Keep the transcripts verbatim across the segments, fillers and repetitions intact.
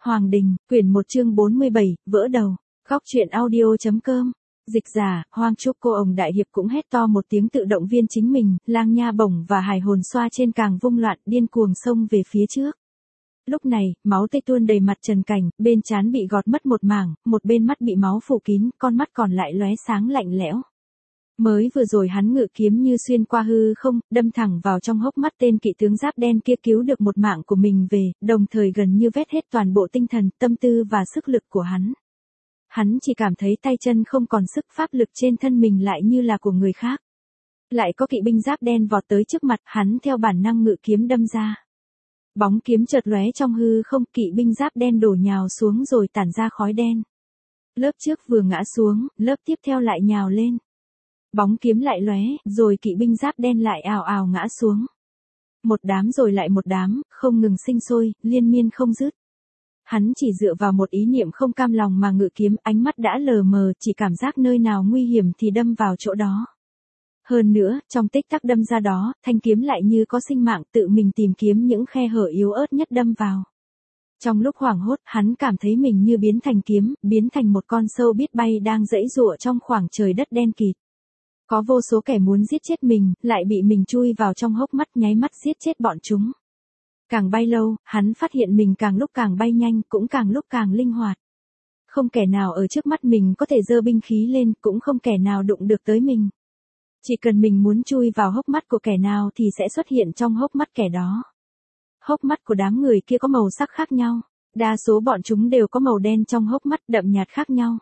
Hoàng Đình, quyển một chương bốn mươi bảy, vỡ đầu. Góc truyện audio.com. Dịch giả, Hoang Trúc cô ổng đại hiệp cũng hét to một tiếng tự động viên chính mình, lang nha bổng và hải hồn xoa trên càng vung loạn điên cuồng xông về phía trước. Lúc này, máu tươi tuôn đầy mặt Trần Cảnh, bên trán bị gọt mất một mảng, một bên mắt bị máu phủ kín, con mắt còn lại lóe sáng lạnh lẽo. Mới vừa rồi hắn ngự kiếm như xuyên qua hư không, đâm thẳng vào trong hốc mắt tên kỵ tướng giáp đen kia cứu được một mạng của mình về, đồng thời gần như vét hết toàn bộ tinh thần, tâm tư và sức lực của hắn. Hắn chỉ cảm thấy tay chân không còn sức, pháp lực trên thân mình lại như là của người khác. Lại có kỵ binh giáp đen vọt tới trước mặt, hắn theo bản năng ngự kiếm đâm ra. Bóng kiếm chợt lóe trong hư không, kỵ binh giáp đen đổ nhào xuống rồi tản ra khói đen. Lớp trước vừa ngã xuống, lớp tiếp theo lại nhào lên. Bóng kiếm lại lóe, rồi kỵ binh giáp đen lại ào ào ngã xuống. Một đám rồi lại một đám, không ngừng sinh sôi, liên miên không dứt. Hắn chỉ dựa vào một ý niệm không cam lòng mà ngự kiếm, ánh mắt đã lờ mờ, chỉ cảm giác nơi nào nguy hiểm thì đâm vào chỗ đó. Hơn nữa, trong tích tắc đâm ra đó, thanh kiếm lại như có sinh mạng tự mình tìm kiếm những khe hở yếu ớt nhất đâm vào. Trong lúc hoảng hốt, hắn cảm thấy mình như biến thành kiếm, biến thành một con sâu biết bay đang giãy giụa trong khoảng trời đất đen kịt. Có vô số kẻ muốn giết chết mình, lại bị mình chui vào trong hốc mắt nháy mắt giết chết bọn chúng. Càng bay lâu, hắn phát hiện mình càng lúc càng bay nhanh, cũng càng lúc càng linh hoạt. Không kẻ nào ở trước mắt mình có thể giơ binh khí lên, cũng không kẻ nào đụng được tới mình. Chỉ cần mình muốn chui vào hốc mắt của kẻ nào thì sẽ xuất hiện trong hốc mắt kẻ đó. Hốc mắt của đám người kia có màu sắc khác nhau. Đa số bọn chúng đều có màu đen trong hốc mắt đậm nhạt khác nhau.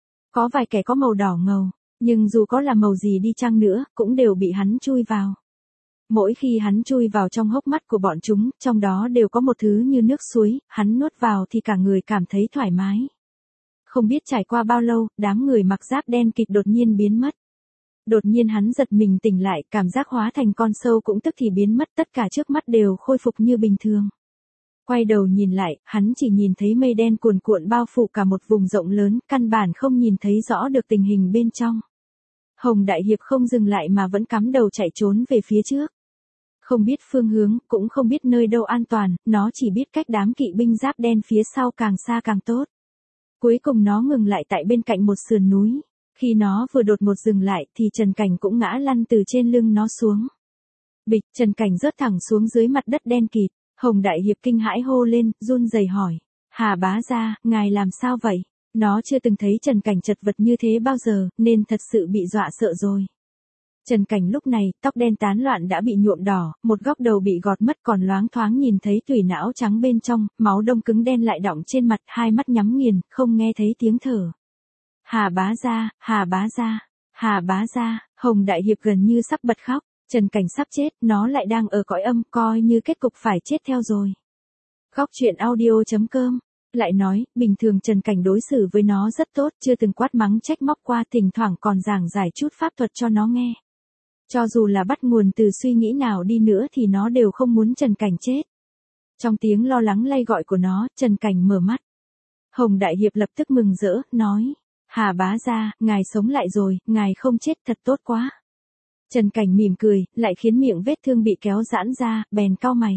Có vài kẻ có màu đỏ ngầu. Nhưng dù có là màu gì đi chăng nữa, cũng đều bị hắn chui vào. Mỗi khi hắn chui vào trong hốc mắt của bọn chúng, trong đó đều có một thứ như nước suối, hắn nuốt vào thì cả người cảm thấy thoải mái. Không biết trải qua bao lâu, đám người mặc giáp đen kịt đột nhiên biến mất. Đột nhiên hắn giật mình tỉnh lại, cảm giác hóa thành con sâu cũng tức thì biến mất, tất cả trước mắt đều khôi phục như bình thường. Quay đầu nhìn lại, hắn chỉ nhìn thấy mây đen cuồn cuộn bao phủ cả một vùng rộng lớn, căn bản không nhìn thấy rõ được tình hình bên trong. Hồng Đại Hiệp không dừng lại mà vẫn cắm đầu chạy trốn về phía trước. Không biết phương hướng, cũng không biết nơi đâu an toàn, nó chỉ biết cách đám kỵ binh giáp đen phía sau càng xa càng tốt. Cuối cùng nó ngừng lại tại bên cạnh một sườn núi. Khi nó vừa đột ngột dừng lại thì Trần Cảnh cũng ngã lăn từ trên lưng nó xuống. Bịch, Trần Cảnh rớt thẳng xuống dưới mặt đất đen kịt. Hồng Đại Hiệp kinh hãi hô lên, run rẩy hỏi. Hà bá gia, ngài làm sao vậy? Nó chưa từng thấy Trần Cảnh chật vật như thế bao giờ, nên thật sự bị dọa sợ rồi. Trần Cảnh lúc này, tóc đen tán loạn đã bị nhuộm đỏ, một góc đầu bị gọt mất còn loáng thoáng nhìn thấy tủy não trắng bên trong, máu đông cứng đen lại đọng trên mặt, hai mắt nhắm nghiền, không nghe thấy tiếng thở. Hà bá gia, Hà bá gia, Hà bá gia, Hồng Đại Hiệp gần như sắp bật khóc. Trần Cảnh sắp chết, nó lại đang ở cõi âm, coi như kết cục phải chết theo rồi. Góc truyện audio.com. Lại nói, bình thường Trần Cảnh đối xử với nó rất tốt, chưa từng quát mắng trách móc qua, thỉnh thoảng còn giảng giải chút pháp thuật cho nó nghe. Cho dù là bắt nguồn từ suy nghĩ nào đi nữa thì nó đều không muốn Trần Cảnh chết. Trong tiếng lo lắng lay gọi của nó, Trần Cảnh mở mắt. Hồng Đại Hiệp lập tức mừng rỡ, nói, Hà bá gia, ngài sống lại rồi, ngài không chết thật tốt quá. Trần Cảnh mỉm cười, lại khiến miệng vết thương bị kéo giãn ra, bèn cau mày.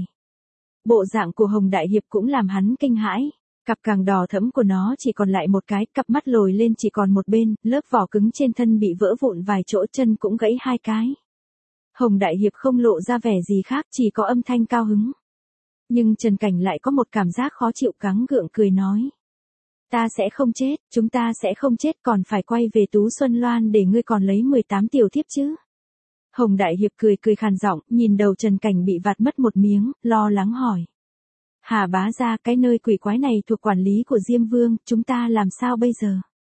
Bộ dạng của Hồng Đại Hiệp cũng làm hắn kinh hãi. Cặp càng đỏ thẫm của nó chỉ còn lại một cái, cặp mắt lồi lên chỉ còn một bên, lớp vỏ cứng trên thân bị vỡ vụn vài chỗ, chân cũng gãy hai cái. Hồng Đại Hiệp không lộ ra vẻ gì khác, chỉ có âm thanh cao hứng. Nhưng Trần Cảnh lại có một cảm giác khó chịu, gắng gượng cười nói. Ta sẽ không chết, chúng ta sẽ không chết, còn phải quay về Tú Xuân Loan để ngươi còn lấy mười tám tiểu thiếp chứ. Hồng Đại Hiệp cười cười khàn giọng, nhìn đầu Trần Cảnh bị vạt mất một miếng, lo lắng hỏi. Hà bá gia, cái nơi quỷ quái này thuộc quản lý của Diêm Vương, chúng ta làm sao bây giờ?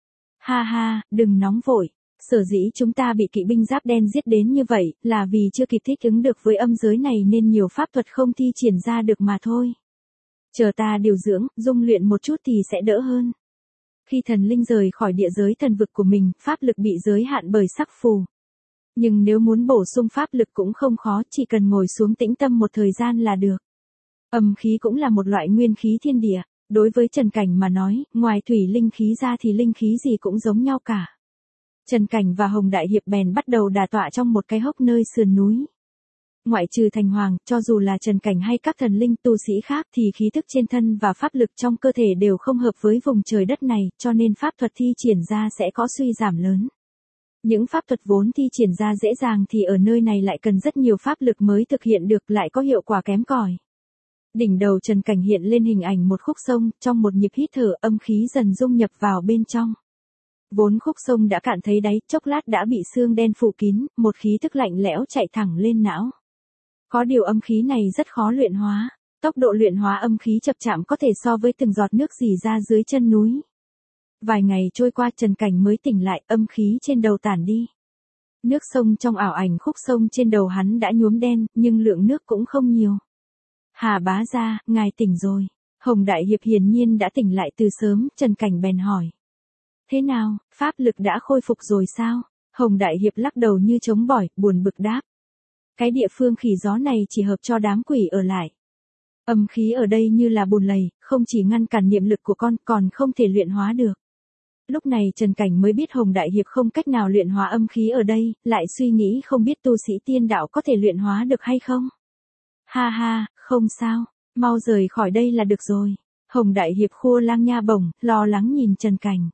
Ha ha, đừng nóng vội. Sở dĩ chúng ta bị kỵ binh giáp đen giết đến như vậy, là vì chưa kịp thích ứng được với âm giới này nên nhiều pháp thuật không thi triển ra được mà thôi. Chờ ta điều dưỡng, dung luyện một chút thì sẽ đỡ hơn. Khi thần linh rời khỏi địa giới thần vực của mình, pháp lực bị giới hạn bởi sắc phù. Nhưng nếu muốn bổ sung pháp lực cũng không khó, chỉ cần ngồi xuống tĩnh tâm một thời gian là được. Âm khí cũng là một loại nguyên khí thiên địa, đối với Trần Cảnh mà nói, ngoài thủy linh khí ra thì linh khí gì cũng giống nhau cả. Trần Cảnh và Hồng Đại Hiệp bèn bắt đầu đả tọa trong một cái hốc nơi sườn núi. Ngoại trừ thành hoàng, cho dù là Trần Cảnh hay các thần linh tu sĩ khác thì khí thức trên thân và pháp lực trong cơ thể đều không hợp với vùng trời đất này, cho nên pháp thuật thi triển ra sẽ có suy giảm lớn. Những pháp thuật vốn thi triển ra dễ dàng thì ở nơi này lại cần rất nhiều pháp lực mới thực hiện được, lại có hiệu quả kém cỏi. Đỉnh đầu Trần Cảnh hiện lên hình ảnh một khúc sông, trong một nhịp hít thở âm khí dần dung nhập vào bên trong. Vốn khúc sông đã cạn thấy đáy, chốc lát đã bị sương đen phủ kín, một khí tức lạnh lẽo chạy thẳng lên não. Có điều âm khí này rất khó luyện hóa, tốc độ luyện hóa âm khí chập chạm có thể so với từng giọt nước rỉ ra dưới chân núi. Vài ngày trôi qua Trần Cảnh mới tỉnh lại, âm khí trên đầu tản đi. Nước sông trong ảo ảnh khúc sông trên đầu hắn đã nhuốm đen, nhưng lượng nước cũng không nhiều. Hà bá gia, ngài tỉnh rồi. Hồng Đại Hiệp hiển nhiên đã tỉnh lại từ sớm, Trần Cảnh bèn hỏi. Thế nào, pháp lực đã khôi phục rồi sao? Hồng Đại Hiệp lắc đầu như trống bỏi, buồn bực đáp. Cái địa phương khỉ gió này chỉ hợp cho đám quỷ ở lại. Âm khí ở đây như là bùn lầy, không chỉ ngăn cản niệm lực của con, còn không thể luyện hóa được. Lúc này Trần Cảnh mới biết Hồng Đại Hiệp không cách nào luyện hóa âm khí ở đây, lại suy nghĩ không biết tu sĩ tiên đạo có thể luyện hóa được hay không. Ha ha, không sao, mau rời khỏi đây là được rồi. Hồng Đại Hiệp khua lang nha bổng, lo lắng nhìn Trần Cảnh.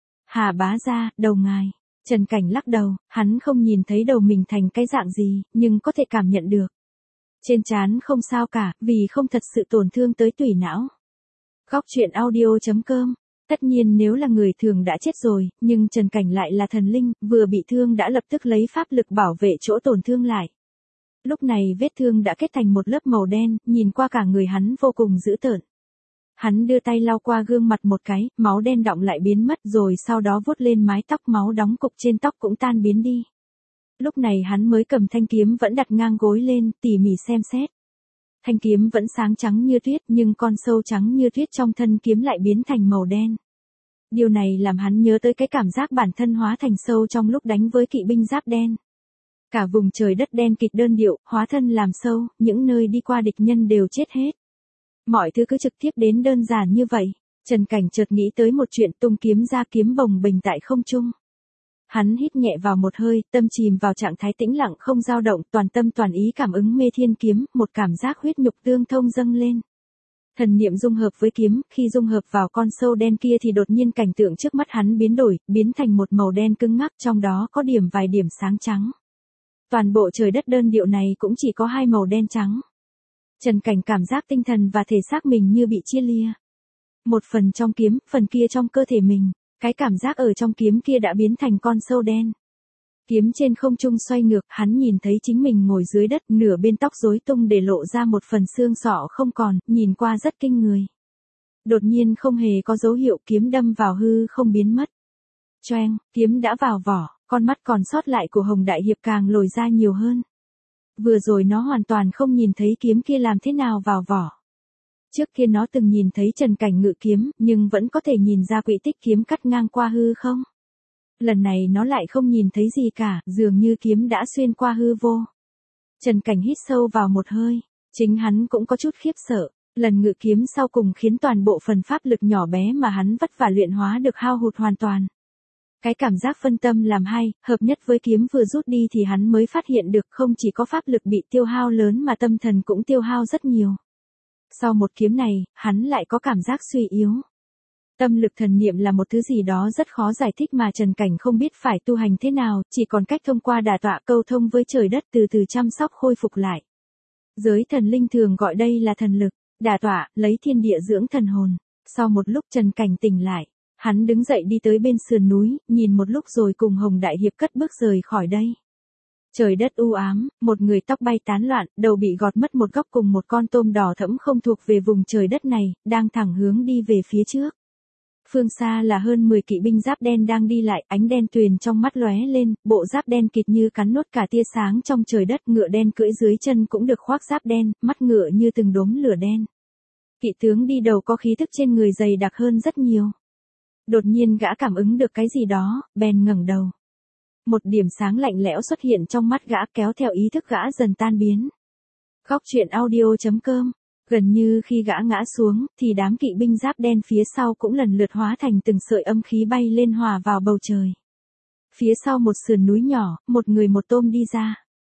Hà bá gia, đầu ngài. Trần Cảnh lắc đầu, hắn không nhìn thấy đầu mình thành cái dạng gì, nhưng có thể cảm nhận được. Trên trán không sao cả, vì không thật sự tổn thương tới tủy não. Góc truyện audio chấm com. Tất nhiên nếu là người thường đã chết rồi, nhưng Trần Cảnh lại là thần linh, vừa bị thương đã lập tức lấy pháp lực bảo vệ chỗ tổn thương lại. Lúc này vết thương đã kết thành một lớp màu đen, nhìn qua cả người hắn vô cùng dữ tợn. Hắn đưa tay lau qua gương mặt một cái, máu đen đọng lại biến mất rồi sau đó vuốt lên mái tóc, máu đóng cục trên tóc cũng tan biến đi. Lúc này hắn mới cầm thanh kiếm vẫn đặt ngang gối lên, tỉ mỉ xem xét. Thanh kiếm vẫn sáng trắng như tuyết nhưng con sâu trắng như tuyết trong thân kiếm lại biến thành màu đen. Điều này làm hắn nhớ tới cái cảm giác bản thân hóa thành sâu trong lúc đánh với kỵ binh giáp đen. Cả vùng trời đất đen kịt đơn điệu, hóa thân làm sâu, những nơi đi qua địch nhân đều chết hết. Mọi thứ cứ trực tiếp đến đơn giản như vậy. Trần Cảnh chợt nghĩ tới một chuyện, tung kiếm ra, kiếm bồng bềnh tại không trung. Hắn hít nhẹ vào một hơi, tâm chìm vào trạng thái tĩnh lặng không dao động, toàn tâm toàn ý cảm ứng mê thiên kiếm, một cảm giác huyết nhục tương thông dâng lên. Thần niệm dung hợp với kiếm, khi dung hợp vào con sâu đen kia thì đột nhiên cảnh tượng trước mắt hắn biến đổi, biến thành một màu đen cứng ngắc, trong đó có điểm vài điểm sáng trắng. Toàn bộ trời đất đơn điệu này cũng chỉ có hai màu đen trắng. Trần Cảnh cảm giác tinh thần và thể xác mình như bị chia lìa. Một phần trong kiếm, phần kia trong cơ thể mình. Cái cảm giác ở trong kiếm kia đã biến thành con sâu đen. Kiếm trên không trung xoay ngược, hắn nhìn thấy chính mình ngồi dưới đất, nửa bên tóc rối tung để lộ ra một phần xương sọ không còn, nhìn qua rất kinh người. Đột nhiên không hề có dấu hiệu, kiếm đâm vào hư không biến mất. Choeng, kiếm đã vào vỏ, con mắt còn sót lại của Hồng Đại Hiệp càng lồi ra nhiều hơn. Vừa rồi nó hoàn toàn không nhìn thấy kiếm kia làm thế nào vào vỏ. Trước kia nó từng nhìn thấy Trần Cảnh ngự kiếm, nhưng vẫn có thể nhìn ra quỹ tích kiếm cắt ngang qua hư không. Lần này nó lại không nhìn thấy gì cả, dường như kiếm đã xuyên qua hư vô. Trần Cảnh hít sâu vào một hơi, chính hắn cũng có chút khiếp sợ, lần ngự kiếm sau cùng khiến toàn bộ phần pháp lực nhỏ bé mà hắn vất vả luyện hóa được hao hụt hoàn toàn. Cái cảm giác phân tâm làm hai, hợp nhất với kiếm vừa rút đi thì hắn mới phát hiện được không chỉ có pháp lực bị tiêu hao lớn mà tâm thần cũng tiêu hao rất nhiều. Sau một kiếm này, hắn lại có cảm giác suy yếu. Tâm lực thần niệm là một thứ gì đó rất khó giải thích mà Trần Cảnh không biết phải tu hành thế nào, chỉ còn cách thông qua đả tọa câu thông với trời đất từ từ chăm sóc khôi phục lại. Giới thần linh thường gọi đây là thần lực, đả tọa, lấy thiên địa dưỡng thần hồn. Sau một lúc Trần Cảnh tỉnh lại, hắn đứng dậy đi tới bên sườn núi, nhìn một lúc rồi cùng Hồng Đại Hiệp cất bước rời khỏi đây. Trời đất u ám, một người tóc bay tán loạn, đầu bị gọt mất một góc cùng một con tôm đỏ thẫm không thuộc về vùng trời đất này, đang thẳng hướng đi về phía trước. Phương xa là hơn mười kỵ binh giáp đen đang đi lại, ánh đen tuyền trong mắt lóe lên, bộ giáp đen kịt như cắn nuốt cả tia sáng trong trời đất, ngựa đen cưỡi dưới chân cũng được khoác giáp đen, mắt ngựa như từng đốm lửa đen. Kỵ tướng đi đầu có khí tức trên người dày đặc hơn rất nhiều. Đột nhiên gã cảm ứng được cái gì đó, bèn ngẩng đầu. Một điểm sáng lạnh lẽo xuất hiện trong mắt gã, kéo theo ý thức gã dần tan biến. Góc truyện audio chấm com. Gần như khi gã ngã xuống, thì đám kỵ binh giáp đen phía sau cũng lần lượt hóa thành từng sợi âm khí bay lên hòa vào bầu trời. Phía sau một sườn núi nhỏ, một người một tôm đi ra.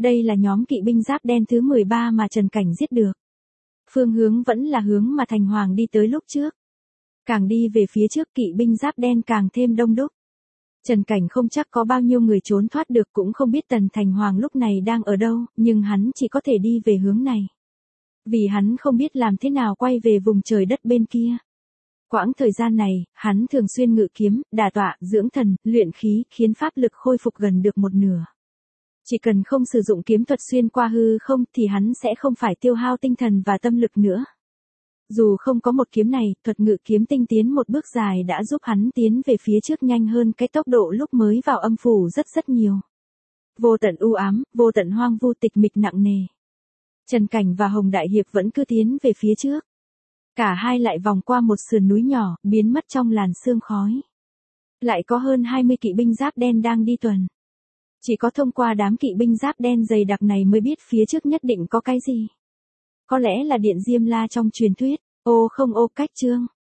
Đây là nhóm kỵ binh giáp đen thứ mười ba mà Trần Cảnh giết được. Phương hướng vẫn là hướng mà Thành Hoàng đi tới lúc trước. Càng đi về phía trước kỵ binh giáp đen càng thêm đông đúc. Trần Cảnh không chắc có bao nhiêu người trốn thoát được, cũng không biết Tần Thành Hoàng lúc này đang ở đâu, nhưng hắn chỉ có thể đi về hướng này. Vì hắn không biết làm thế nào quay về vùng trời đất bên kia. Quãng thời gian này, hắn thường xuyên ngự kiếm, đả tọa, dưỡng thần, luyện khí, khiến pháp lực khôi phục gần được một nửa. Chỉ cần không sử dụng kiếm thuật xuyên qua hư không thì hắn sẽ không phải tiêu hao tinh thần và tâm lực nữa. Dù không có một kiếm này, thuật ngự kiếm tinh tiến một bước dài đã giúp hắn tiến về phía trước nhanh hơn cái tốc độ lúc mới vào âm phủ rất rất nhiều. Vô tận u ám, vô tận hoang vu tịch mịch nặng nề. Trần Cảnh và Hồng Đại Hiệp vẫn cứ tiến về phía trước. Cả hai lại vòng qua một sườn núi nhỏ, biến mất trong làn sương khói. Lại có hơn hai mươi kỵ binh giáp đen đang đi tuần. Chỉ có thông qua đám kỵ binh giáp đen dày đặc này mới biết phía trước nhất định có cái gì. Có lẽ là điện Diêm La trong truyền thuyết. Ô không ô cách chương.